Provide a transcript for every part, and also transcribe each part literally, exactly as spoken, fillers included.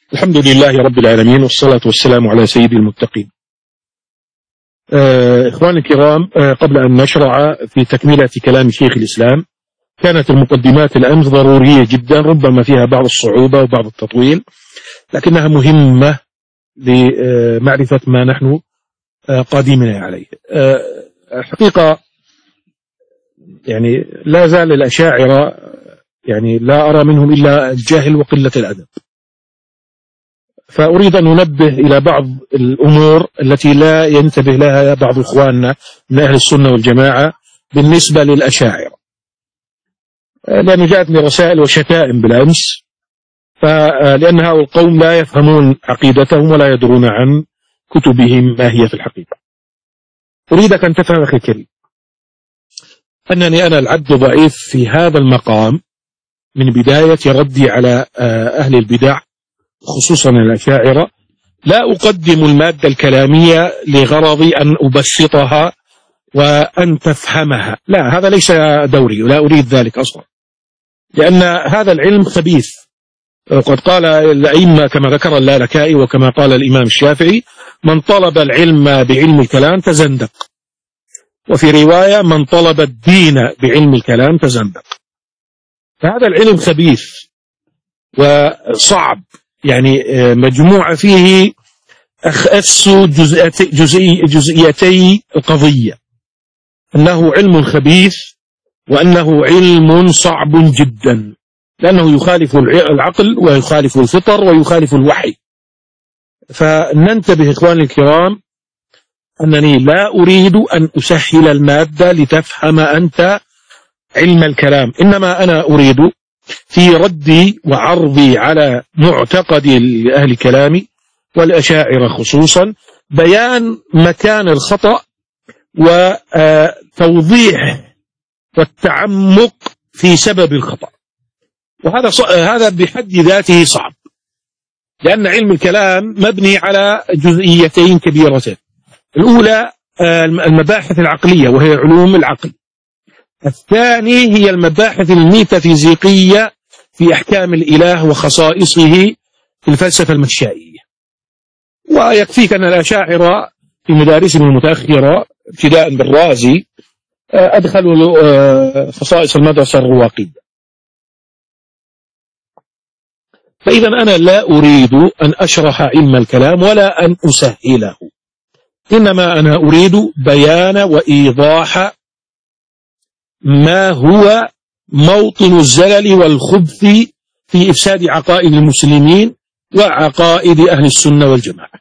الحمد لله رب العالمين، والصلاة والسلام على سيد المتقين. آه إخواني الكرام، آه قبل أن نشرع في تكملة كلام شيخ الإسلام، كانت المقدمات الأمس ضرورية جدا، ربما فيها بعض الصعوبة وبعض التطويل، لكنها مهمة لمعرفة ما نحن آه قادمين عليه. آه الحقيقة يعني لا زال الأشاعرة يعني لا أرى منهم إلا الجهل وقلة الأدب، فأريد أن ننبه إلى بعض الأمور التي لا ينتبه لها بعض إخواننا من أهل السنة والجماعة بالنسبة للأشاعرة، لأن جاءتني رسائل وشتائم بالأمس، لأن هؤلاء القوم لا يفهمون عقيدتهم ولا يدرون عن كتبهم ما هي في الحقيقة. أريدك أن تفهم أخي الكريم أنني أنا العبد ضعيف في هذا المقام من بداية ردي على أهل البدع خصوصا الأشاعرة. لا أقدم المادة الكلامية لغرض أن أبسطها وأن تفهمها، لا، هذا ليس دوري ولا أريد ذلك أصلا، لأن هذا العلم خبيث. وقد قال الأئمة كما ذكر اللالكائي وكما قال الإمام الشافعي: من طلب العلم بعلم الكلام تزندق، وفي رواية: من طلب الدين بعلم الكلام تزندق. فهذا العلم خبيث وصعب، يعني مجموعة فيه أخس جزئي جزئيتي القضية، أنه علم خبيث وأنه علم صعب جدا، لأنه يخالف العقل ويخالف الفطر ويخالف الوحي. فننتبه إخواني الكرام أنني لا أريد أن أسهل المادة لتفهم أنت علم الكلام، إنما أنا أريد في ردي وعرضي على معتقد أهل كلامي والأشاعرة خصوصا بيان مكان الخطأ وتوضيح والتعمق في سبب الخطأ. وهذا هذا بحد ذاته صعب، لأن علم الكلام مبني على جزئيتين كبيرتين: الأولى المباحث العقلية وهي علوم العقل، الثاني هي المباحث الميتافيزيقية في أحكام الإله وخصائصه في الفلسفة المشائية. ويكفيك أن الأشاعرة في مدارسهم المتأخرة ابتداء بالرازي أدخلوا خصائص المدرسة الرواقية. فإذا أنا لا أريد أن أشرح علم الكلام ولا أن أسهله، إنما أنا أريد بيان وإيضاح ما هو موطن الزلل والخبث في إفساد عقائد المسلمين وعقائد أهل السنة والجماعة.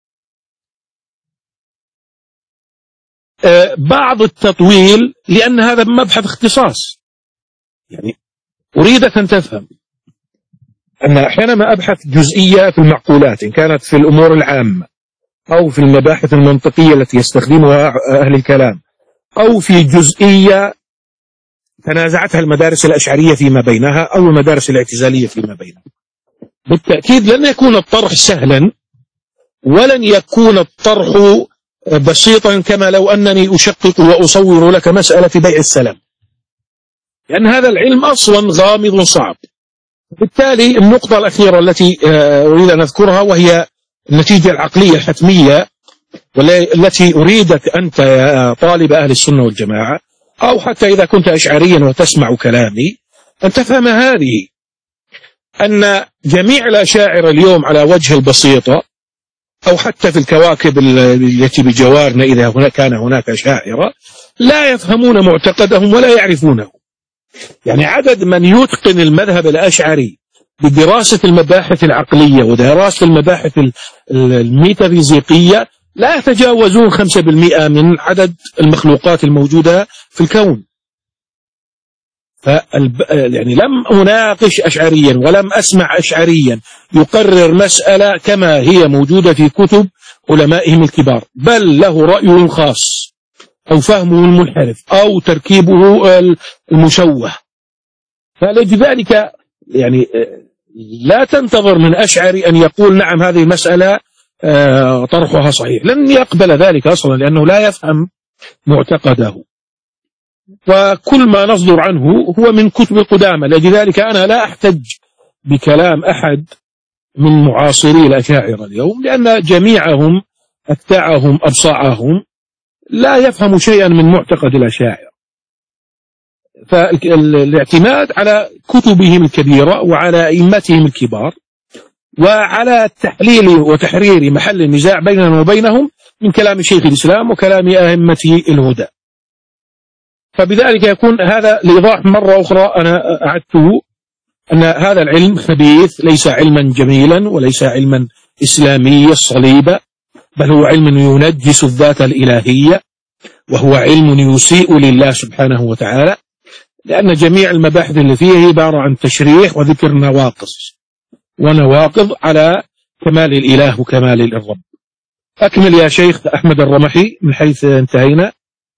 أه بعض التطويل لأن هذا مبحث اختصاص، يعني أريدك أن تفهم أن أحيانا ما أبحث جزئية في المعقولات إن كانت في الأمور العامة، أو في المباحث المنطقية التي يستخدمها أهل الكلام، أو في جزئية تنازعتها المدارس الأشعرية فيما بينها أو المدارس الاعتزالية فيما بينها. بالتأكيد لن يكون الطرح سهلا، ولن يكون الطرح بسيطا كما لو أنني أشقق وأصور لك مسألة في بيع السلام، لأن هذا العلم أصلا غامض صعب. بالتالي النقطة الأخيرة التي أريد أن أذكرها وهي النتيجة العقلية الحتمية، والتي أريدك أنت يا طالب أهل السنة والجماعة، أو حتى إذا كنت أشعريا وتسمع كلامي، أن تفهم هذه: أن جميع الأشاعرة اليوم على وجه البسيطة، أو حتى في الكواكب التي بجوارنا إذا هنا كان هناك أشاعرة، لا يفهمون معتقدهم ولا يعرفونه. يعني عدد من يتقن المذهب الأشعري بدراسة المباحث العقلية ودراسة المباحث الميتافيزيقية لا يتجاوزون خمسة بالمئة من عدد المخلوقات الموجودة في الكون. فالب... يعني لم أناقش أشعريا ولم أسمع أشعريا يقرر مسألة كما هي موجودة في كتب علمائهم الكبار، بل له رأيه خاص أو فهمه المنحرف أو تركيبه المشوه. فلذلك يعني لا تنتظر من أشعري أن يقول نعم هذه المسألة طرحها صحيح، لن يقبل ذلك أصلا، لأنه لا يفهم معتقده، وكل ما نصدر عنه هو من كتب القدامى. لذلك أنا لا أحتج بكلام أحد من معاصري الأشاعرة اليوم، لأن جميعهم أتباعهم أبصاعهم لا يفهم شيئا من معتقد الأشاعرة. فالاعتماد على كتبهم الكبيرة وعلى أئمتهم الكبار وعلى تحليل وتحرير محل النزاع بيننا وبينهم من كلام شيخ الإسلام وكلام أئمة الهدى. فبذلك يكون هذا لإيضاح مرة أخرى أنا أعدته أن هذا العلم خبيث، ليس علما جميلا وليس علما إسلامي الصليبة، بل هو علم ينجس الذات الإلهية، وهو علم يسيء لله سبحانه وتعالى، لأن جميع المباحث اللي فيه هي عبارة عن تشريح وذكر نواقص ونواقض على كمال الإله وكمال الرب. أكمل يا شيخ أحمد الرمحي من حيث انتهينا.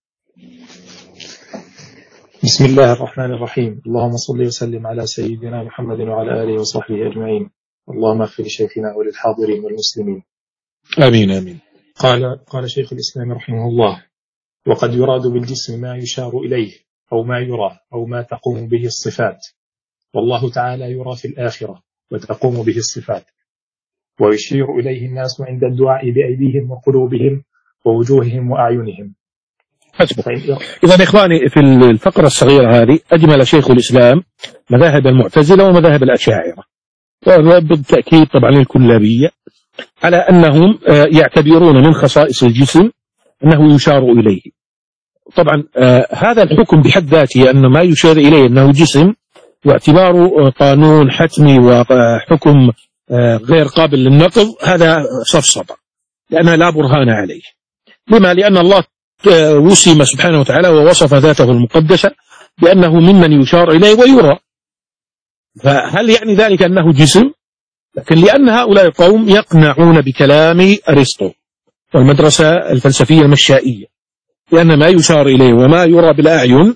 بسم الله الرحمن الرحيم. اللهم صل وسلم على سيدنا محمد وعلى آله وصحبه أجمعين. اللهم اغفر لشيخنا وللحاضرين والمسلمين. آمين آمين. قال قال شيخ الإسلام رحمه الله: وقد يراد بالجسم ما يشار إليه أو ما يرى أو ما تقوم به الصفات، والله تعالى يرى في الآخرة وتقوم به الصفات، ويشير إليه الناس عند الدعاء بأيديهم وقلوبهم ووجوههم وأعينهم. إذا إخواني في الفقرة الصغيرة هذه أجمل شيخ الإسلام مذاهب المعتزلة ومذاهب الأشاعرة، وبالتأكيد طبعا الكلابية، على أنهم يعتبرون من خصائص الجسم أنه يشار إليه. طبعا هذا الحكم بحد ذاته أن ما يشار إليه أنه جسم واعتباره قانون حتمي وحكم غير قابل للنقض، هذا صفصفة، لأنه لا برهان عليه. لما؟ لأن الله وسم سبحانه وتعالى ووصف ذاته المقدسة بأنه ممن يشار إليه ويرى. فهل يعني ذلك أنه جسم؟ لكن لأن هؤلاء القوم يقنعون بكلام أرسطو والمدرسة الفلسفية المشائية، لأن ما يشار إليه وما يرى بالأعين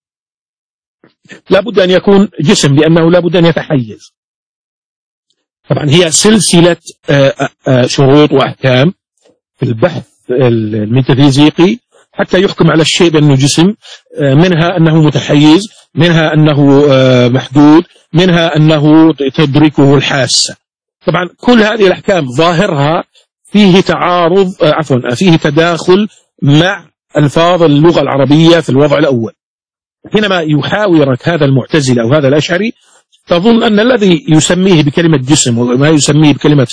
لابد أن يكون جسم، لأنه لابد أن يتحيز. طبعا هي سلسلة شروط وأحكام في البحث الميتافيزيقي حتى يحكم على الشيء بأنه جسم، منها أنه متحيز، منها أنه محدود، منها أنه تدركه الحاسة. طبعا كل هذه الأحكام ظاهرها فيه تعارض، عفوا فيه تداخل مع ألفاظ اللغة العربية في الوضع الأول. حينما يحاورك هذا المعتزل أو هذا الأشعري تظن أن الذي يسميه بكلمة جسم وما يسميه بكلمة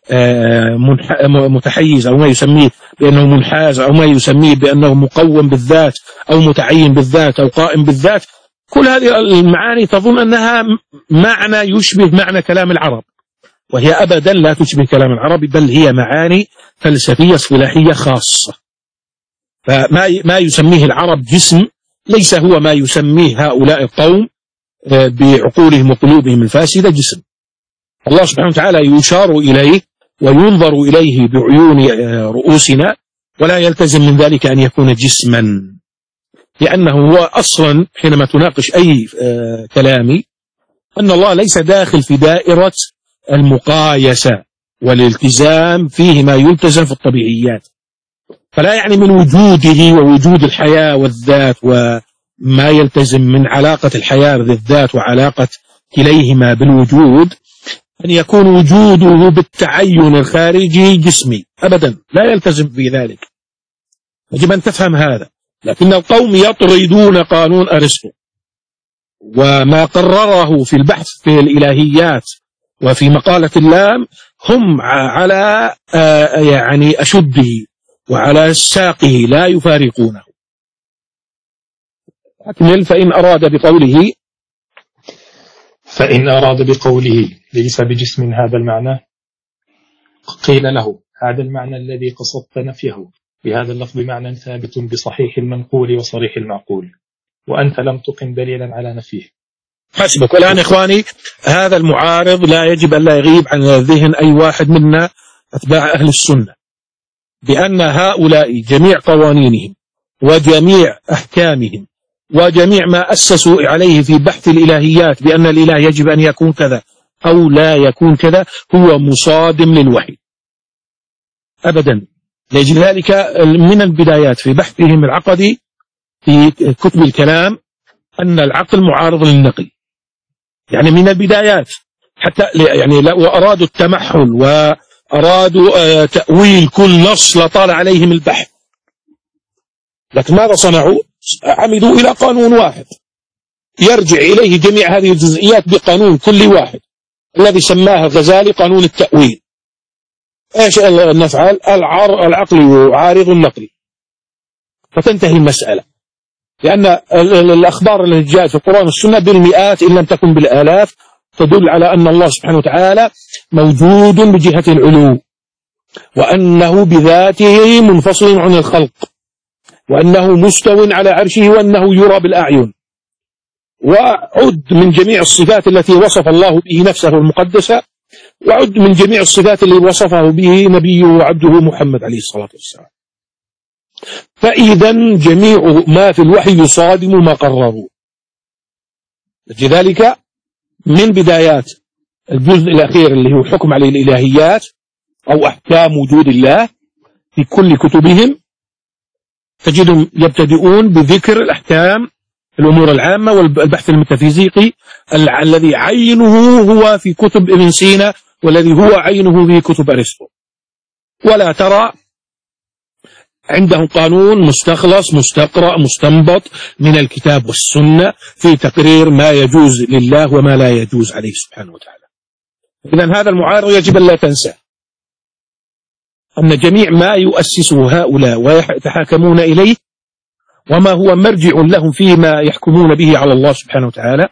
متحيز أو ما يسميه بأنه منحاز أو ما يسميه بأنه مقوم بالذات أو متعين بالذات أو قائم بالذات، كل هذه المعاني تظن أنها معنى يشبه معنى كلام العرب، وهي أبدا لا تشبه كلام العرب، بل هي معاني فلسفية اصطلاحية خاصة. فما ما يسميه العرب جسم ليس هو ما يسميه هؤلاء القوم بعقولهم وقلوبهم الفاسدة جسم. الله سبحانه وتعالى يشار إليه وينظر إليه بعيون رؤوسنا، ولا يلتزم من ذلك أن يكون جسما، لأنه هو أصلا حينما تناقش أي كلامي أن الله ليس داخل في دائرة المقايسة والالتزام فيه ما يلتزم في الطبيعيات، فلا يعني من وجوده ووجود الحياة والذات وما يلتزم من علاقة الحياة بالذات وعلاقة كليهما بالوجود أن يكون وجوده بالتعين الخارجي جسمي، أبدا لا يلتزم في ذلك. يجب أن تفهم هذا. لكن القوم يطردون قانون أرسطو وما قرره في البحث في الإلهيات وفي مقالة اللام، هم على يعني أشده وعلى ساقه لا يفارقونه. أكمل. فإن أراد بقوله فإن أراد بقوله ليس بجسم هذا المعنى، قيل له هذا المعنى الذي قصدت نفيه بهذا اللفظ معنى ثابت بصحيح المنقول وصريح المعقول، وأنت لم تقم دليلا على نفيه. حسبك. والآن إخواني هذا المعارض لا يجب أن لا يغيب عن ذهن أي واحد منا أتباع أهل السنة، بأن هؤلاء جميع قوانينهم وجميع أحكامهم وجميع ما أسسوا عليه في بحث الإلهيات بأن الإله يجب أن يكون كذا أو لا يكون كذا هو مصادم للوحي أبدا. لأجل ذلك من البدايات في بحثهم العقدي في كتب الكلام أن العقل معارض للنقل، يعني من البدايات حتى يعني لو أرادوا التمحل وأرادوا تأويل كل نص لطال عليهم البحث، لكن ماذا صنعوا؟ عمدوا إلى قانون واحد يرجع إليه جميع هذه الجزئيات بقانون كل واحد الذي سماه الغزالي قانون التأويل. ايش نفعل؟ العقل يعارض النقل، فتنتهي المسألة، لأن الأخبار التي جاءت في القرآن والسنة بالمئات إن لم تكن بالآلاف تدل على أن الله سبحانه وتعالى موجود بجهة العلو، وأنه بذاته منفصل عن الخلق، وأنه مستو على عرشه، وأنه يرى بالأعين. وعد من جميع الصفات التي وصف الله به نفسه المقدسة، وعد من جميع الصفات التي وصفه به نبيه وعبده محمد عليه الصلاة والسلام. فإذا جميع ما في الوحي يصادم ما قرروا. لذلك من بدايات الجزء الأخير اللي هو حكم على الإلهيات أو أحكام وجود الله في كل كتبهم تجدهم يبتدئون بذكر الأحكام الأمور العامة والبحث الميتافيزيقي الذي عينه هو في كتب ابن سينا والذي هو عينه في كتب أرسطو. ولا ترى عندهم قانون مستخلص مستقرأ مستنبط من الكتاب والسنة في تقرير ما يجوز لله وما لا يجوز عليه سبحانه وتعالى. إذن هذا المعارض يجب أن لا تنسى أن جميع ما يؤسسه هؤلاء ويتحاكمون إليه وما هو مرجع لهم فيما يحكمون به على الله سبحانه وتعالى،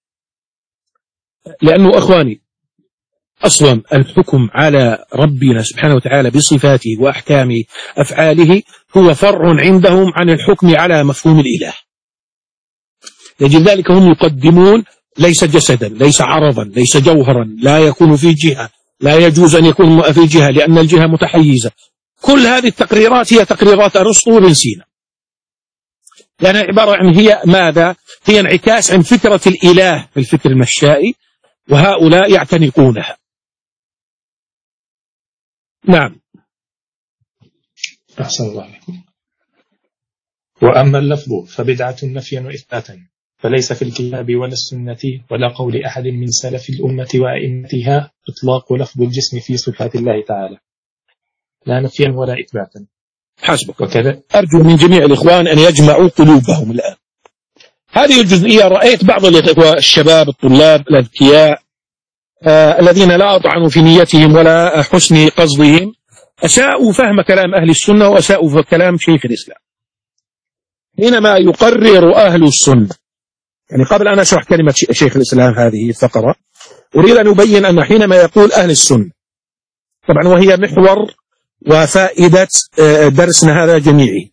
لأنه أخواني أصلا الحكم على ربنا سبحانه وتعالى بصفاته وأحكام أفعاله هو فرع عندهم عن الحكم على مفهوم الإله. لأجل ذلك هم يقدمون ليس جسدا، ليس عرضا، ليس جوهرا، لا يكون في جهة، لا يجوز أن يكون في جهة لأن الجهة متحيزة. كل هذه التقريرات هي تقريرات أرسطو وابن سينا، لأنها عبارة عن هي ماذا؟ هي انعكاس عن فكرة الإله في الفكر المشائي، وهؤلاء يعتنقونها. نعم. أحسن الله عليكم. وأما اللفظ فبدعة نفيا وإثباتا، فليس في الكتاب ولا السنة ولا قول أحد من سلف الأمة وأئمتها إطلاق لفظ الجسم في صفات الله تعالى، لا نفيا ولا إثباتا. حسبك. وكذا أرجو من جميع الإخوان أن يجمعوا قلوبهم الآن. هذه الجزئية رأيت بعض الإخوة الشباب الطلاب الأذكياء آه الذين لا أطعنوا في نيتهم ولا حسن قصدهم أساءوا فهم كلام أهل السنة وأساءوا في كلام شيخ الإسلام. حينما يقرر أهل السنة، يعني قبل أن أشرح كلمة شيخ الإسلام هذه الفقرة أريد أن أبين أن حينما يقول أهل السنة، طبعا وهي محور وفائدة درسنا هذا جميعي،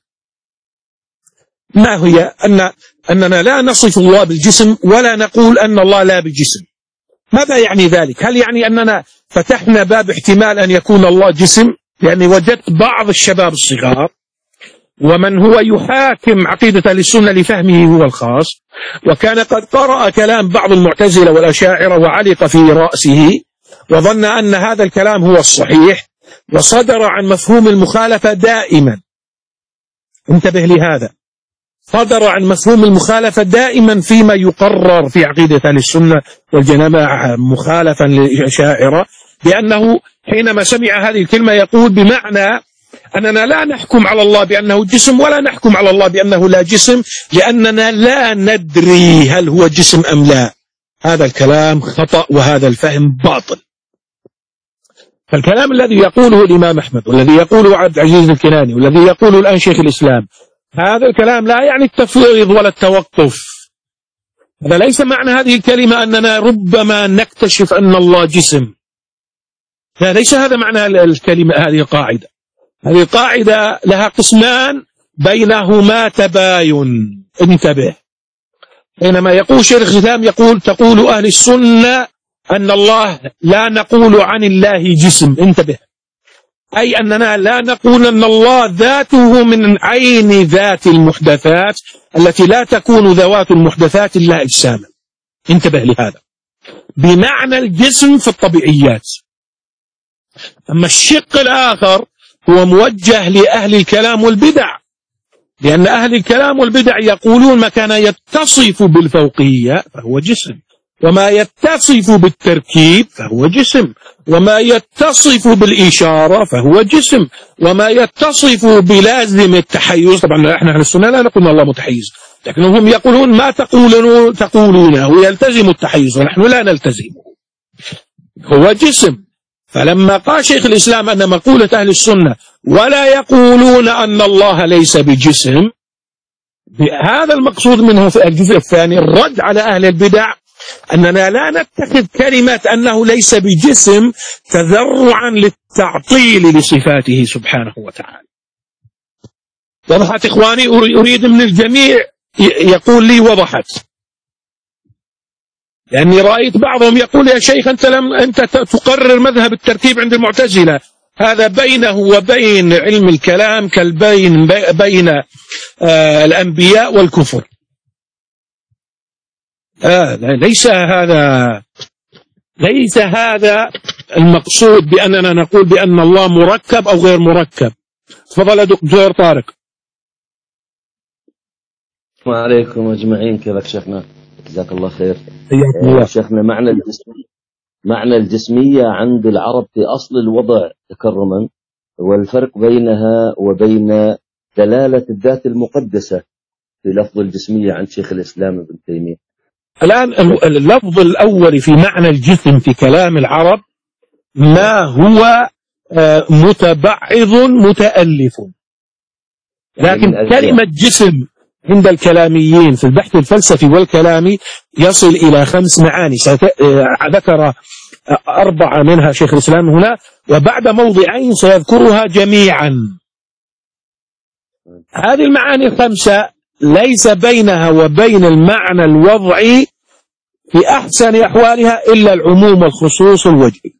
ما هي؟ أن أننا لا نصف الله بالجسم ولا نقول أن الله لا بالجسم. ماذا يعني ذلك؟ هل يعني أننا فتحنا باب احتمال أن يكون الله جسم؟ يعني وجدت بعض الشباب الصغار ومن هو يحاكم عقيدة السنة لفهمه هو الخاص، وكان قد قرأ كلام بعض المعتزلة والأشاعرة وعلق في رأسه وظن أن هذا الكلام هو الصحيح، وصدر عن مفهوم المخالفة دائما. انتبه لهذا، صدر عن مفهوم المخالفة دائما فيما يقرر في عقيدة أهل السنة والجماعة مخالفا للأشاعرة، لأنه حينما سمع هذه الكلمة يقول بمعنى أننا لا نحكم على الله بأنه جسم ولا نحكم على الله بأنه لا جسم، لأننا لا ندري هل هو جسم أم لا. هذا الكلام خطأ وهذا الفهم باطل. فالكلام الذي يقوله الإمام أحمد والذي يقوله عبد العزيز الكناني والذي يقوله الآن شيخ الإسلام، هذا الكلام لا يعني التفويض ولا التوقف. هذا ليس معنى هذه الكلمة أننا ربما نكتشف أن الله جسم، لا، ليس هذا معنى الكلمة. هذه القاعدة هذه القاعدة لها قسمان بينهما تباين. انتبه، حينما يقول شيخ الإسلام يقول تقول أهل السنة أن الله لا نقول عن الله جسم، انتبه، أي أننا لا نقول أن الله ذاته من عين ذات المحدثات التي لا تكون ذوات المحدثات إلا أجساما. انتبه لهذا، بمعنى الجسم في الطبيعيات. أما الشق الآخر هو موجه لأهل الكلام والبدع، لأن أهل الكلام والبدع يقولون ما كان يتصف بالفوقية فهو جسم، وما يتصف بالتركيب فهو جسم، وما يتصف بالإشارة فهو جسم، وما يتصف بلازم التحيز. طبعا احنا اهل السنة لا نقول الله متحيز، لكن هم يقولون ما تقولون تقولونه يلتزم التحيز ونحن لا نلتزمه، هو جسم. فلما قال شيخ الإسلام أن مقولة أهل السنة ولا يقولون أن الله ليس بجسم، هذا المقصود منه في الجزء الثاني الرد على أهل البدع، أننا لا نتخذ كلمة أنه ليس بجسم تذرعا للتعطيل لصفاته سبحانه وتعالى. وضحت إخواني؟ أريد من الجميع يقول لي وضحت، لأني رأيت بعضهم يقول يا شيخ أنت لم أنت تقرر مذهب الترتيب عند المعتزلة، هذا بينه وبين علم الكلام كالبين بين آه الأنبياء والكفر. آه ليس هذا ليس هذا المقصود بأننا نقول بأن الله مركب أو غير مركب. تفضل يا دكتور طارق. السلام عليكم أجمعين، كيفك شيخنا؟ جزاك الله خير. آه شيخنا معنى الجسمية معنى الجسمية عند العرب في أصل الوضع تكرما، والفرق بينها وبين دلالة الذات المقدسة في لفظ الجسمية عند شيخ الإسلام ابن تيمية. الآن اللفظ الأول في معنى الجسم في كلام العرب ما هو متبعض متألف، لكن كلمة جسم عند الكلاميين في البحث الفلسفي والكلامي يصل إلى خمس معاني، ذكر أربعة منها شيخ الإسلام هنا، وبعد موضعين سيذكرها جميعا. هذه المعاني الخمسة ليس بينها وبين المعنى الوضعي في أحسن أحوالها إلا العموم والخصوص الوجهي.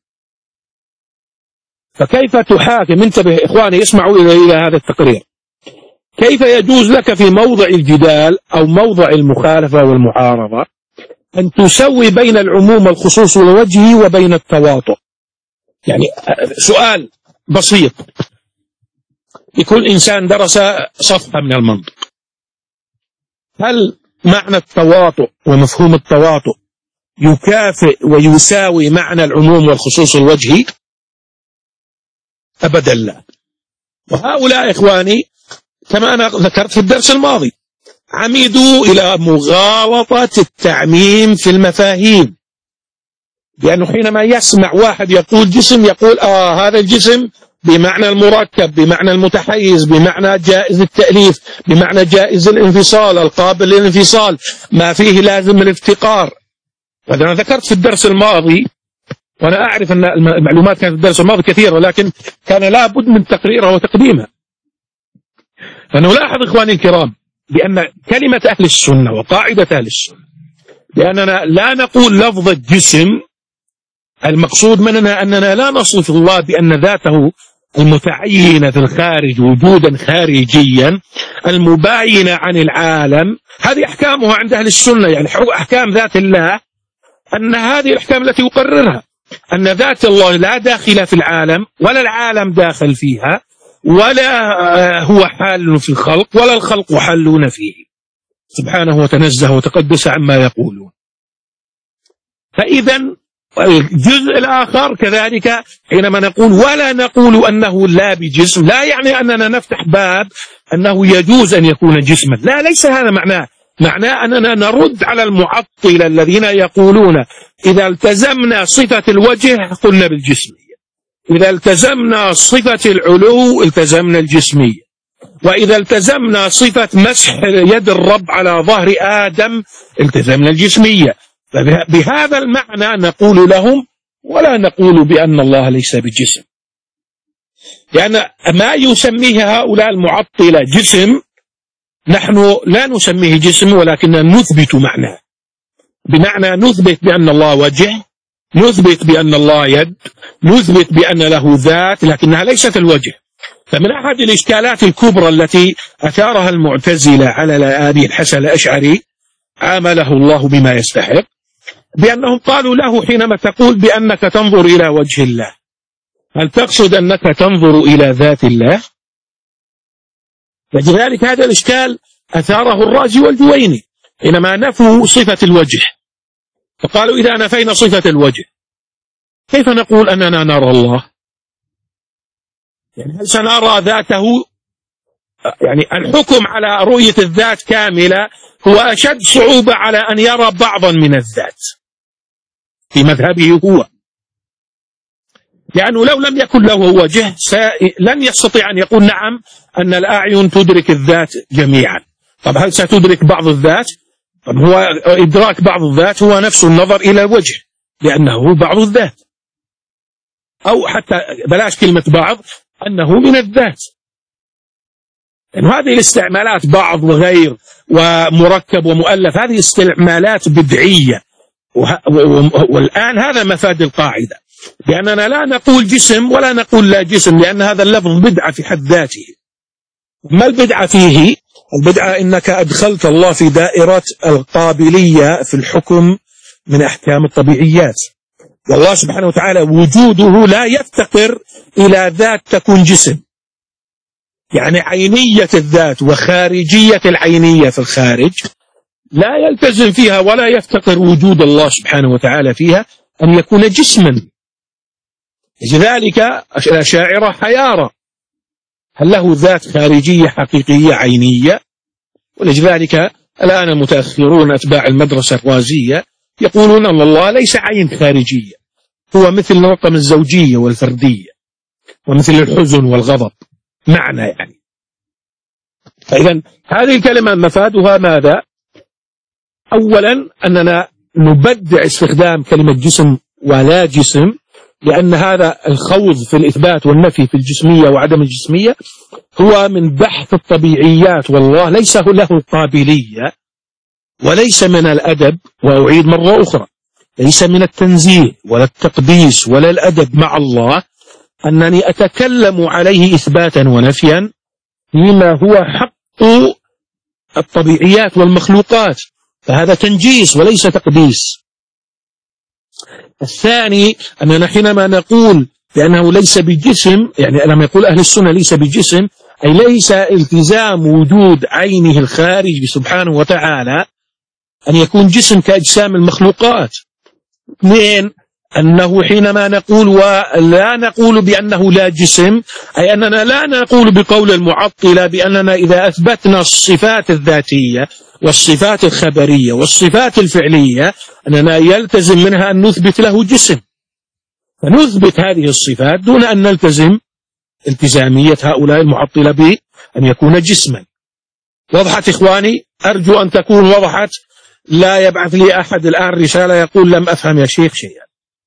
فكيف تحاكم؟ انتبه إخواني اسمعوا إلى هذا التقرير. كيف يجوز لك في موضع الجدال أو موضع المخالفة والمعارضة أن تسوي بين العموم والخصوص الوجهي وبين التواطؤ؟ يعني سؤال بسيط، لكل إنسان درس صفحة من المنطق، هل معنى التواطؤ ومفهوم التواطؤ يكافئ ويساوي معنى العموم والخصوص الوجهي؟ أبدا لا. وهؤلاء إخواني كما أنا ذكرت في الدرس الماضي عمدوا إلى مغالطة التعميم في المفاهيم، لأنه حينما يسمع واحد يقول جسم يقول آه هذا الجسم بمعنى المركب، بمعنى المتحيز، بمعنى جائز التأليف، بمعنى جائز الانفصال، القابل للانفصال، ما فيه لازم الافتقار. وهذا أنا ذكرت في الدرس الماضي، وأنا أعرف أن المعلومات كانت في الدرس الماضي كثيرة، لكن كان لا بد من تقريرها وتقديمها. فنلاحظ إخواني الكرام بأن كلمة أهل السنة وقاعدة أهل السنة بأننا لا نقول لفظ الجسم، المقصود مننا أننا لا نصف الله بأن ذاته المتعينة في الخارج وجودا خارجيا المباينة عن العالم. هذه أحكامها عند أهل السنة، يعني أحكام ذات الله، أن هذه الأحكام التي يقررها أن ذات الله لا داخل في العالم ولا العالم داخل فيها، ولا هو حال في الخلق ولا الخلق حالون فيه، سبحانه وتنزه وتقدس عما يقولون. فإذا الجزء الآخر كذلك حينما نقول ولا نقول أنه لا بجسم، لا يعني أننا نفتح باب أنه يجوز أن يكون جسما، لا، ليس هذا معناه. معناه أننا نرد على المعطلة الذين يقولون إذا التزمنا صفة الوجه قلنا بالجسمية، إذا التزمنا صفة العلو التزمنا الجسمية، وإذا التزمنا صفة مسح يد الرب على ظهر آدم التزمنا الجسمية. فبهذا المعنى نقول لهم ولا نقول بأن الله ليس بجسم، لأن ما يسميه هؤلاء المعطلة جسم نحن لا نسميه جسم، ولكننا نثبت معناه، بمعنى نثبت بأن الله وجه، نثبت بأن الله يد، نثبت بأن له ذات، لكنها ليست الوجه. فمن أحد الإشكالات الكبرى التي أثارها المعتزلة على أبي الحسن الأشعري عامله الله بما يستحق، بأنهم قالوا له حينما تقول بأنك تنظر إلى وجه الله هل تقصد أنك تنظر إلى ذات الله؟ لذلك هذا الإشكال أثاره الرازي والجويني حينما نفوا صفة الوجه، فقالوا إذا نفينا صفة الوجه كيف نقول أننا نرى الله؟ يعني هل سنرى ذاته؟ يعني الحكم على رؤية الذات كاملة هو أشد صعوبة على أن يرى بعضا من الذات في مذهبه هو، لأنه لو لم يكن له وجه لن يستطيع أن يقول نعم أن الأعين تدرك الذات جميعا. طب هل ستدرك بعض الذات؟ طب هو إدراك بعض الذات هو نفس النظر إلى الوجه لأنه بعض الذات، أو حتى بلاش كلمة بعض، أنه من الذات. يعني هذه الاستعمالات بعض وغير ومركب ومؤلف هذه استعمالات بدعية، والآن هذا مفاد القاعدة، لأننا لا نقول جسم ولا نقول لا جسم، لأن هذا اللفظ بدعة في حد ذاته. ما البدعة فيه؟ البدعة إنك أدخلت الله في دائرة القابلية في الحكم من أحكام الطبيعيات، والله سبحانه وتعالى وجوده لا يفتقر إلى ذات تكون جسم. يعني عينية الذات وخارجية العينية في الخارج لا يلتزم فيها ولا يفتقر وجود الله سبحانه وتعالى فيها أن يكون جسما. لذلك الأشاعرة حيارى، هل له ذات خارجية حقيقية عينية؟ ولذلك الآن المتأخرون أتباع المدرسة الرازية يقولون أن الله ليس عين خارجية، هو مثل رقم الزوجية والفردية ومثل الحزن والغضب معنى يعني. فإذا هذه الكلمة مفادها ماذا؟ أولا أننا نبدع استخدام كلمة جسم ولا جسم، لأن هذا الخوض في الإثبات والنفي في الجسمية وعدم الجسمية هو من بحث الطبيعيات، والله ليس له قابلية وليس من الأدب. وأعيد مرة أخرى، ليس من التنزيه ولا التقديس ولا الأدب مع الله أنني أتكلم عليه إثباتا ونفيا فيما هو حق الطبيعيات والمخلوقات، فهذا تنجيس وليس تقديس. الثاني أننا حينما نقول بأنه ليس بجسم، يعني لما يقول أهل السنة ليس بجسم، أي ليس التزام وجود عينه الخارج سبحانه وتعالى أن يكون جسم كأجسام المخلوقات. اثنين أنه حينما نقول ولا نقول بأنه لا جسم، أي أننا لا نقول بقول المعطلة بأننا إذا أثبتنا الصفات الذاتية والصفات الخبرية والصفات الفعلية أننا يلتزم منها أن نثبت له جسم، فنثبت هذه الصفات دون أن نلتزم التزامية هؤلاء المعطلة بأن يكون جسما. وضحت إخواني؟ أرجو أن تكون وضحت، لا يبعث لي أحد الآن رسالة يقول لم أفهم يا شيخ شيئا.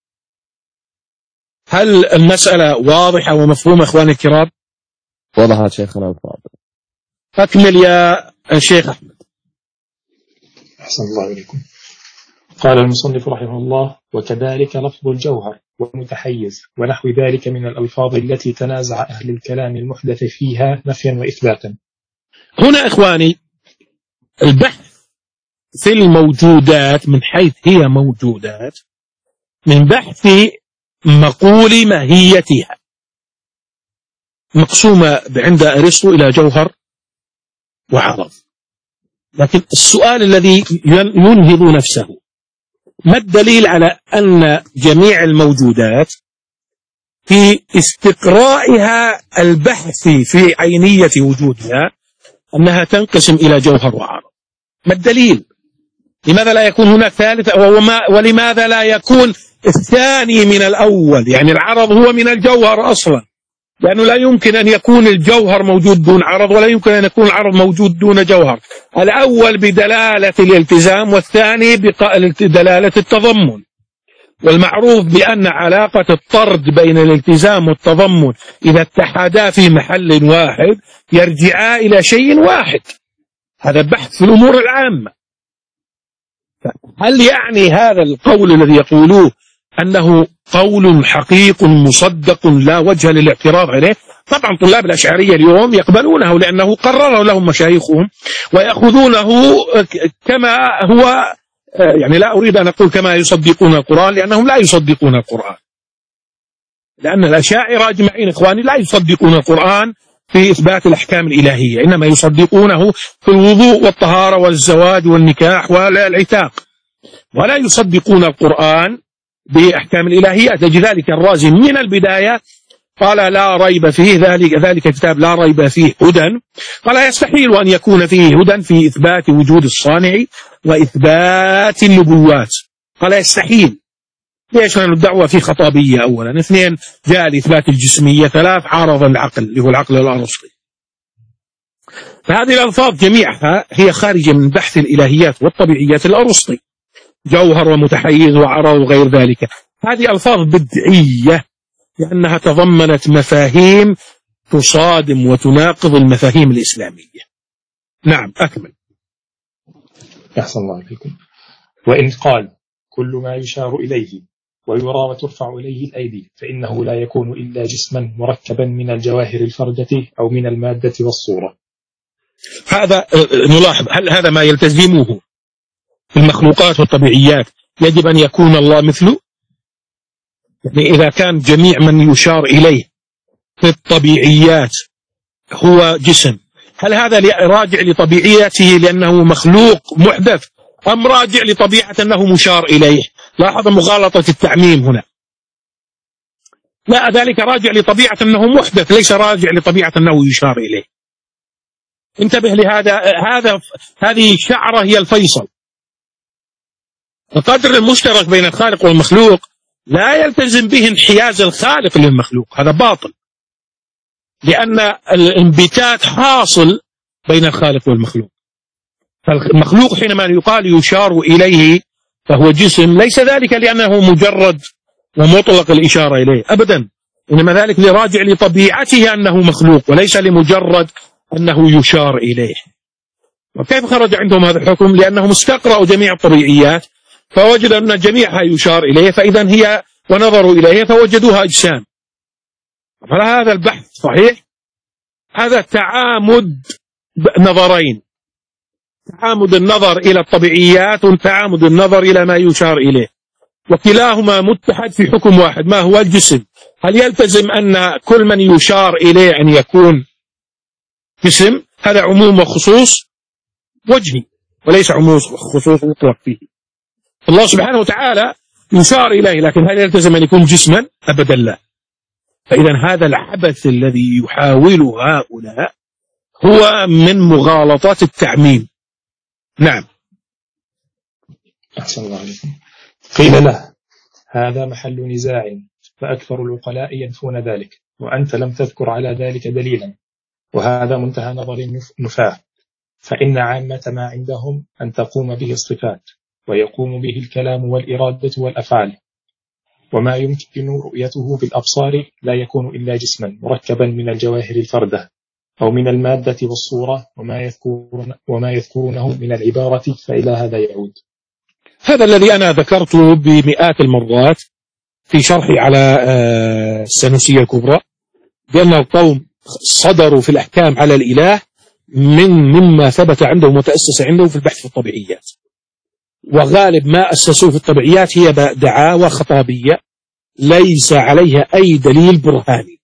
هل المسألة واضحة ومفهومة إخواني الكرام؟ وضحت شيخنا الفاضل. أكمل يا الشيخ أحمد. أحسن الله إليكم. قال المصنف رحمه الله: وكذلك لفظ الجوهر والمتحيز ونحو ذلك من الألفاظ التي تنازع أهل الكلام المحدث فيها نفيا وإثباتا. هنا إخواني البحث في الموجودات من حيث هي موجودات من بحث مقول ماهيتها، مقسومة عند أرسطو إلى جوهر وعرض. لكن السؤال الذي ينهض نفسه: ما الدليل على أن جميع الموجودات في استقرائها البحث في عينية وجودها أنها تنقسم إلى جوهر وعرض؟ ما الدليل؟ لماذا لا يكون هناك ثالث؟ ولماذا لا يكون الثاني من الأول؟ يعني العرض هو من الجوهر أصلا، لأنه لا يمكن أن يكون الجوهر موجود دون عرض، ولا يمكن أن يكون العرض موجود دون جوهر. الأول بدلالة الالتزام والثاني بدلالة التضمن. والمعروف بأن علاقة الطرد بين الالتزام والتضمن إذا اتحدا في محل واحد يرجعا إلى شيء واحد. هذا بحث في الأمور العامة. هل يعني هذا القول الذي يقولوه أنه قول حقيق مصدق لا وجه للاعتراض عليه؟ طبعا طلاب الأشعرية اليوم يقبلونه لأنه قرره لهم مشايخهم ويأخذونه كما هو، يعني لا أريد أن أقول كما يصدقون القرآن، لأنهم لا يصدقون القرآن، لأن الأشاعرة أجمعين إخواني لا يصدقون القرآن في إثبات الأحكام الإلهية، إنما يصدقونه في الوضوء والطهارة والزواج والنكاح والعتاق. ولا يصدقون القرآن بأحكام الإلهيات. لذلك الرازي من البداية قال لا ريب فيه، ذلك ذلك الكتاب لا ريب فيه هدى. قال يستحيل أن يكون فيه هدى في إثبات وجود الصانع وإثبات النبوات. قال يستحيل. ليش؟ لأن الدعوة في خطابية أولا، اثنين جاء لإثبات الجسمية، ثلاث عارض العقل اللي هو العقل الأرسطي. فهذه الألفاظ جميعها هي خارجة من بحث الإلهيات والطبيعيات الأرسطي، جوهر ومتحيز وعرض وغير ذلك. هذه ألفاظ بدعية لأنها تضمنت مفاهيم تصادم وتناقض المفاهيم الإسلامية. نعم أكمل. أحسن الله عليكم. وإن قال كل ما يشار إليه ويرى وترفع إليه الأيدي فإنه لا يكون إلا جسما مركبا من الجواهر الفردة أو من المادة والصورة. هذا نلاحظ، هل هذا ما يلتزمه في المخلوقات والطبيعيات يجب أن يكون الله مثله؟ يعني إذا كان جميع من يشار إليه في الطبيعيات هو جسم، هل هذا راجع لطبيعيته لأنه مخلوق محدث أم راجع لطبيعة أنه مشار إليه؟ لاحظ مغالطة التعميم هنا. لا، ذلك راجع لطبيعة أنه محدث، ليس راجع لطبيعة أنه يشار إليه. انتبه لهذا. هذا هذه شعرة هي الفيصل. القدر المشترك بين الخالق والمخلوق لا يلتزم به انحياز الخالق للمخلوق، هذا باطل، لأن الانبتات حاصل بين الخالق والمخلوق. فالمخلوق حينما يقال يشار إليه فهو جسم، ليس ذلك لأنه مجرد ومطلق الإشارة إليه أبدا، إنما ذلك لراجع لطبيعته أنه مخلوق وليس لمجرد أنه يشار إليه. وكيف خرج عندهم هذا الحكم؟ لأنهم استقرأوا جميع الطبيعيات فوجدوا أن جميعها يشار إليه، فإذا هي ونظروا إليه فوجدوها أجسام. فهذا البحث صحيح، هذا تعامد نظرين، تعامد النظر إلى الطبيعيات وتعامد النظر إلى ما يشار إليه، وكلاهما متحد في حكم واحد، ما هو الجسم. هل يلتزم أن كل من يشار إليه أن يكون جسم؟ هذا عموم وخصوص وجهي وليس عموم وخصوص مطلق فيه. الله سبحانه وتعالى يشار إليه، لكن هل يلتزم أن يكون جسما؟ أبدا لا. فإذا هذا العبث الذي يحاوله هؤلاء هو من مغالطات التعميم. نعم. أحسن الله عليكم. قيل له هذا محل نزاع فأكثر العقلاء ينفون ذلك وأنت لم تذكر على ذلك دليلا، وهذا منتهى نظر النفاة، فإن عامة ما عندهم أن تقوم به الصفات ويقوم به الكلام والإرادة والأفعال، وما يمكن رؤيته بالأبصار لا يكون إلا جسما مركبا من الجواهر الفردة أو من المادة والصورة، وما يذكرون وما يذكرونه من العبارة فإلى هذا يعود. هذا الذي أنا ذكرته بمئات المرات في شرحي على السنوسية الكبرى، بأن القوم صدروا في الأحكام على الإله من مما ثبت عندهم وتأسس عندهم في البحث في الطبيعيات، وغالب ما أسسوه في الطبيعيات هي دعاوى خطابية ليس عليها أي دليل برهاني،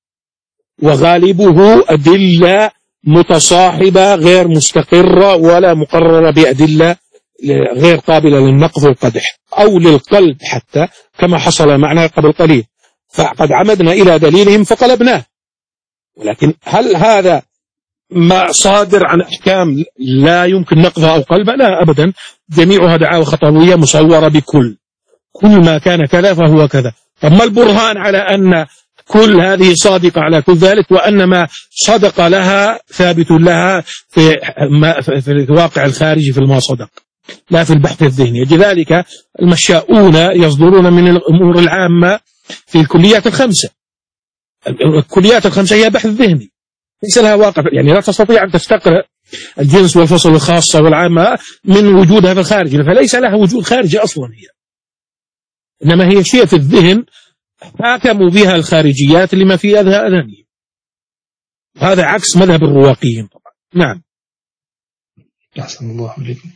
وغالبه أدلة متصاحبة غير مستقرة ولا مقررة بأدلة غير قابلة للنقض والقدح أو للقلب حتى، كما حصل معنا قبل قليل، فقد عمدنا إلى دليلهم فقلبناه. ولكن هل هذا ما صادر عن أحكام لا يمكن نقضها أو قلبها؟ لا أبدا، جميعها دعاوى خطابية مصورة بكل كل ما كان كذا فهو كذا. فما البرهان على أن كل هذه صادقة على كل ذلك، وأن ما صدق لها ثابت لها في, في الواقع الخارجي في ما صدق، لا في البحث الذهني. لذلك المشاؤون يصدرون من الأمور العامة في الكليات الخمسة. الكليات الخمسة هي بحث ذهني ليس لها واقع، يعني لا تستطيع أن تستقرأ الجنس والفصل والخاصة والعامة من وجودها في الخارج، فليس لها وجود خارجي أصلا هي، إنما هي شيء في الذهن حاكموا بها الخارجيات لما في أذهانهم. هذا عكس مذهب الرواقيين طبعا. نعم. أحسن الله عليكم.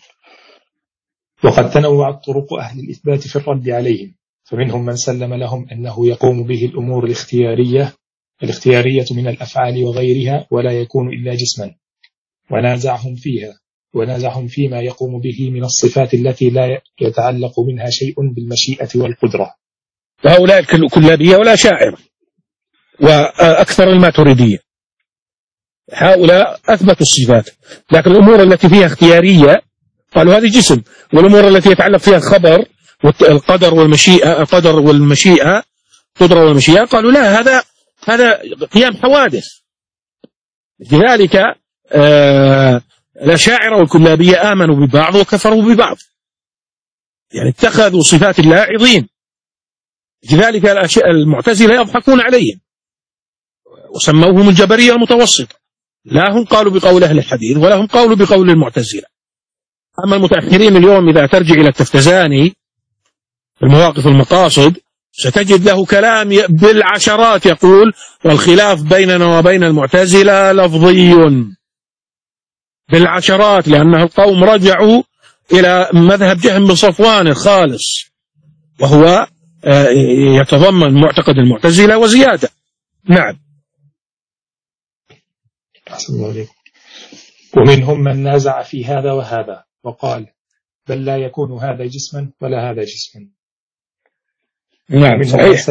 وقد تنوعت طرق أهل الإثبات في الرد عليهم، فمنهم من سلم لهم أنه يقوم به الأمور الاختيارية الاختيارية من الأفعال وغيرها ولا يكون إلا جسما، ونازعهم فيها ونازعهم فيما يقوم به من الصفات التي لا يتعلق منها شيء بالمشيئة والقدرة. وهؤلاء الكلابية ولا شاعر وأكثر الماتريدية، هؤلاء أثبتوا الصفات، لكن الأمور التي فيها اختيارية قالوا هذه جسم، والأمور التي يتعلق فيها الخبر والقدر والمشيئة القدر والمشيئة قدرة والمشيئة قالوا لا، هذا هذا قيام حوادث. لذلك آه الأشاعرة والكلابية آمنوا ببعض وكفروا ببعض، يعني اتخذوا صفات الله عظيم. لذلك المعتزلة يضحكون عليهم وسموهم الجبرية المتوسطة، لا هم قالوا بقول أهل الحديث ولا هم قالوا بقول المعتزلة. أما المتأخرين اليوم إذا ترجع إلى التفتزاني في المواقف المقاصد ستجد له كلام بالعشرات، يقول والخلاف بيننا وبين المعتزلة لفظي بالعشرات، لأن القوم رجعوا إلى مذهب جهم بن صفوان الخالص، وهو يتضمن معتقد المعتزلة وزيادة. نعم. أحسن الله عليكم. ومنهم من نازع في هذا وهذا وقال بل لا يكون هذا جسما ولا هذا جسما. نعم صحيح.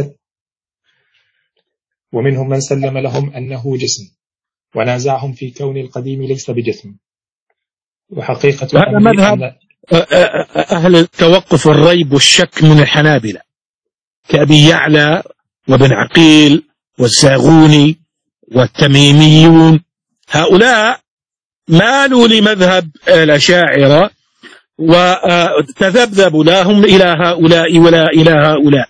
ومنهم من سلم لهم أنه جسم ونازعهم في كون القديم ليس بجسم. وحقيقة هذا مذهب أهل التوقف والريب والشك من الحنابلة كأبي يعلى وابن عقيل والزاغوني والتميميون، هؤلاء مالوا لمذهب الأشاعرة وتذبذبوا لا هم إلى هؤلاء ولا إلى هؤلاء،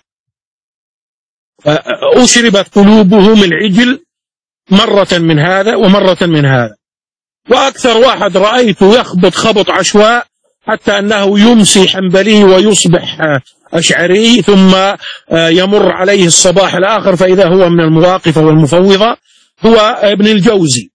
أشربت قلوبهم العجل مرة من هذا ومرة من هذا. وأكثر واحد رأيته يخبط خبط عشواء حتى أنه يمسي حنبلي ويصبح أشعري، ثم يمر عليه الصباح الآخر فإذا هو من المواقفة والمفوضة، هو ابن الجوزي،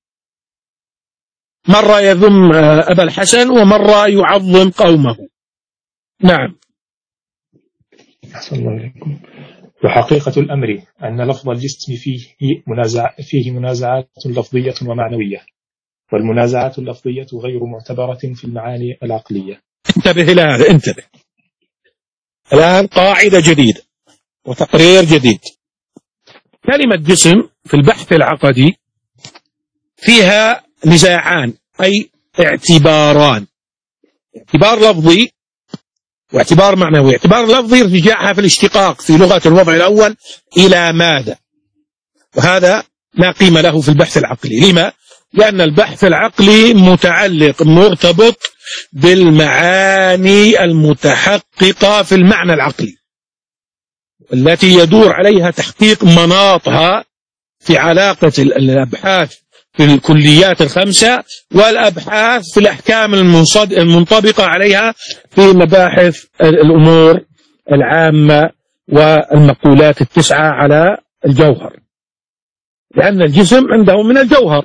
مرة يذم أبا الحسن ومرة يعظم قومه. نعم. أحسن الله عليكم. وحقيقة الأمر أن لفظ الجسم فيه منازع فيه منازعات لفظية ومعنوية، والمنازعات اللفظية غير معتبرة في المعاني العقلية. انتبه إلى هذا، انتبه الآن قاعدة جديدة وتقرير جديد. كلمة جسم في البحث العقدي فيها نزاعان، أي اعتباران، اعتبار لفظي واعتبار معنوي. اعتبار لفظي ارتجاعها في الاشتقاق في لغة الوضع الأول إلى ماذا، وهذا لا قيمة له في البحث العقلي. لما؟ لأن البحث العقلي متعلق مرتبط بالمعاني المتحققة في المعنى العقلي التي يدور عليها تحقيق مناطها في علاقة الأبحاث في الكليات الخمسة والأبحاث في الأحكام المنطبقة عليها في مباحث الأمور العامة والمقولات التسعة على الجوهر، لأن الجسم عنده من الجوهر.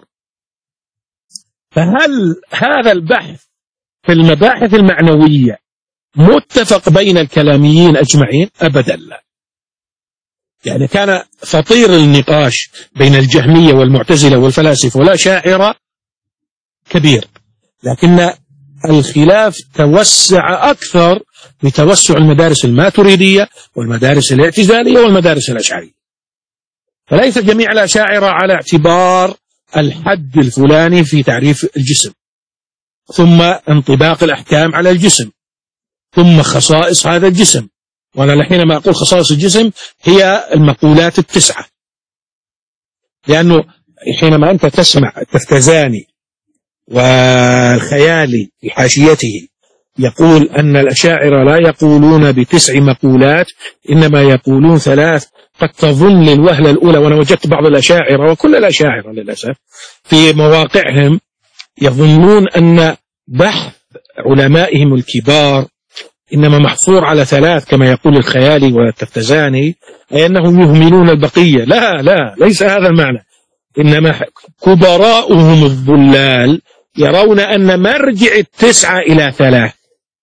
فهل هذا البحث في المباحث المعنوية متفق بين الكلاميين أجمعين؟ أبدا لا. يعني كان فطير النقاش بين الجهمية والمعتزلة والفلاسفة والأشاعرة كبير، لكن الخلاف توسع أكثر بتوسع المدارس الماتريدية والمدارس الاعتزالية والمدارس الأشعرية. فليس جميع الأشاعرة على اعتبار الحد الفلاني في تعريف الجسم، ثم انطباق الأحكام على الجسم، ثم خصائص هذا الجسم. وأنا حينما أقول خصائص الجسم هي المقولات التسعة، لأنه حينما أنت تسمع التفتزاني والخيالي في حاشيته يقول أن الأشاعرة لا يقولون بتسع مقولات إنما يقولون ثلاث، قد تظن الوهلة الأولى، وأنا وجدت بعض الأشاعرة وكل الأشاعرة للأسف في مواقعهم يظنون أن بحث علمائهم الكبار إنما محصور على ثلاث كما يقول الخيالي والتفتزاني، أي أنهم يهملون البقية. لا لا، ليس هذا المعنى، إنما كبراؤهم الضلال يرون أن مرجع التسعة إلى ثلاث،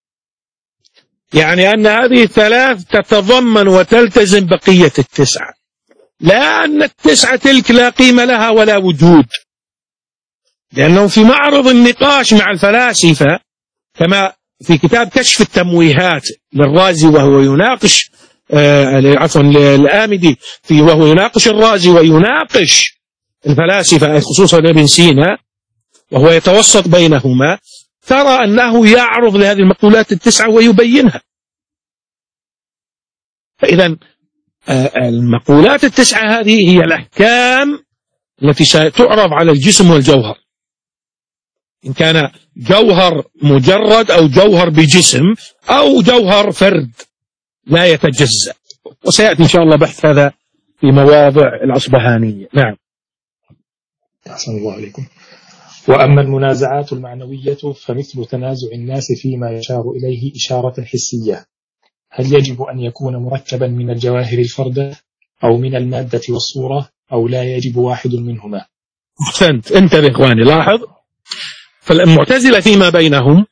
يعني أن هذه الثلاث تتضمن وتلتزم بقية التسعة، لا أن التسعة تلك لا قيمة لها ولا وجود. لأنه في معرض النقاش مع الفلاسفة كما في كتاب كشف التمويهات للرازي وهو يناقش آه عفوا الآمدي في وهو يناقش الرازي ويناقش الفلاسفة خصوصا ابن سينا وهو يتوسط بينهما، ترى أنه يعرض لهذه المقولات التسعة ويبينها. فإذا المقولات التسعة هذه هي الأحكام التي ستعرض على الجسم والجوهر، إن كان جوهر مجرد أو جوهر بجسم أو جوهر فرد لا يتجزأ، وسيأتي إن شاء الله بحث هذا في مواضع الأصبهانية. نعم. أحسن الله عليكم. وأما المنازعات المعنوية فمثل تنازع الناس فيما يشار إليه إشارة حسية، هل يجب أن يكون مركبا من الجواهر الفردة أو من المادة والصورة أو لا يجب واحد منهما؟ أحسنت. انتبه إخواني، لاحظ، فالمعتزلة فيما بينهم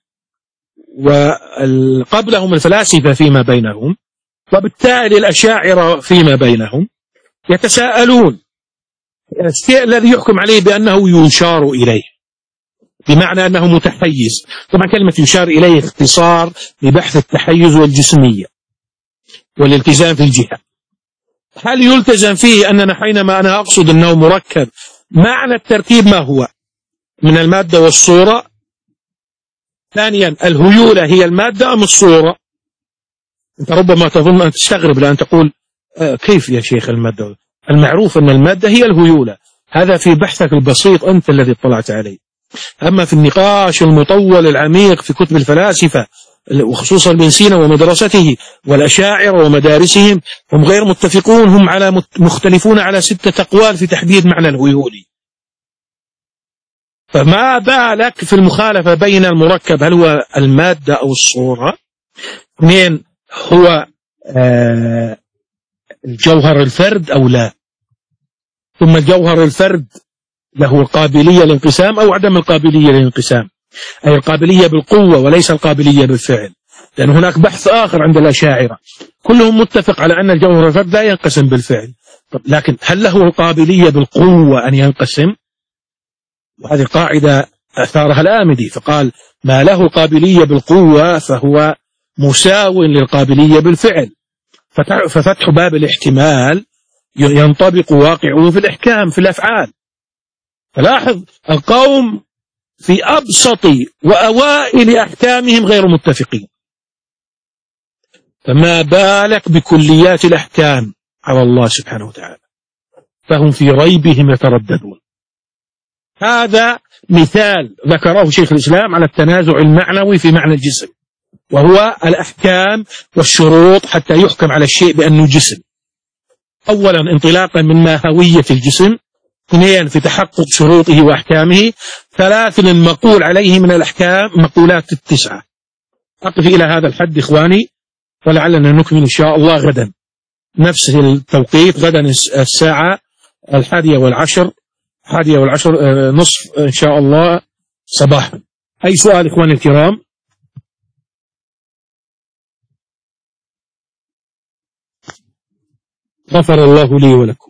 وقبلهم الفلاسفة فيما بينهم وبالتالي الأشاعرة فيما بينهم يتساءلون الشيء الذي يحكم عليه بأنه يشار إليه بمعنى أنه متحيز. طبعا كلمة يشار إليه اختصار لبحث التحيز والجسمية والالتزام في الجهة. هل يلتزم فيه أننا حينما أنا أقصد أنه مركب معنى التركيب ما هو من المادة والصورة؟ ثانيا، الهيولة هي المادة أم الصورة؟ أنت ربما تظن أن تستغرب لأن تقول آه كيف يا شيخ المادة؟ المعروف أن المادة هي الهيولة، هذا في بحثك البسيط أنت الذي اطلعت عليه. أما في النقاش المطول العميق في كتب الفلاسفة وخصوصا ابن سينا ومدرسته والأشاعرة ومدارسهم هم غير متفقون، هم على مختلفون على ستة أقوال في تحديد معنى الهيولي. فما بالك في المخالفة بين المركب هل هو المادة أو الصورة؟ اثنين، هو آه الجوهر الفرد أو لا؟ ثم الجوهر الفرد له القابلية للانقسام أو عدم القابلية للانقسام، أي القابلية بالقوة وليس القابلية بالفعل، لأن هناك بحث آخر عند الأشاعرة كلهم متفق على أن الجوهر الفرد لا ينقسم بالفعل، لكن هل له القابلية بالقوة أن ينقسم؟ وهذه قاعدة أثارها الآمدي فقال ما له القابلية بالقوة فهو مساو للقابلية بالفعل، ففتح باب الاحتمال ينطبق واقعه في الإحكام في الأفعال. فلاحظ القوم في أبسط وأوائل أحكامهم غير متفقين، فما بالك بكليات الأحكام على الله سبحانه وتعالى، فهم في ريبهم يترددون. هذا مثال ذكره شيخ الإسلام على التنازع المعنوي في معنى الجسم، وهو الأحكام والشروط حتى يحكم على الشيء بأنه جسم. أولا انطلاقا من ماهوية الجسم، اثنين في تحقق شروطه وأحكامه، ثلاث المقول عليه من الأحكام مقولات التسعة. أقف إلى هذا الحد إخواني، ولعلنا نكمل إن شاء الله غدا نفس التوقيت، غدا الساعة الحادية والعشر حادية والعشر نصف إن شاء الله صباحا. أي سؤال إخواني الكرام؟ غفر الله لي ولكم.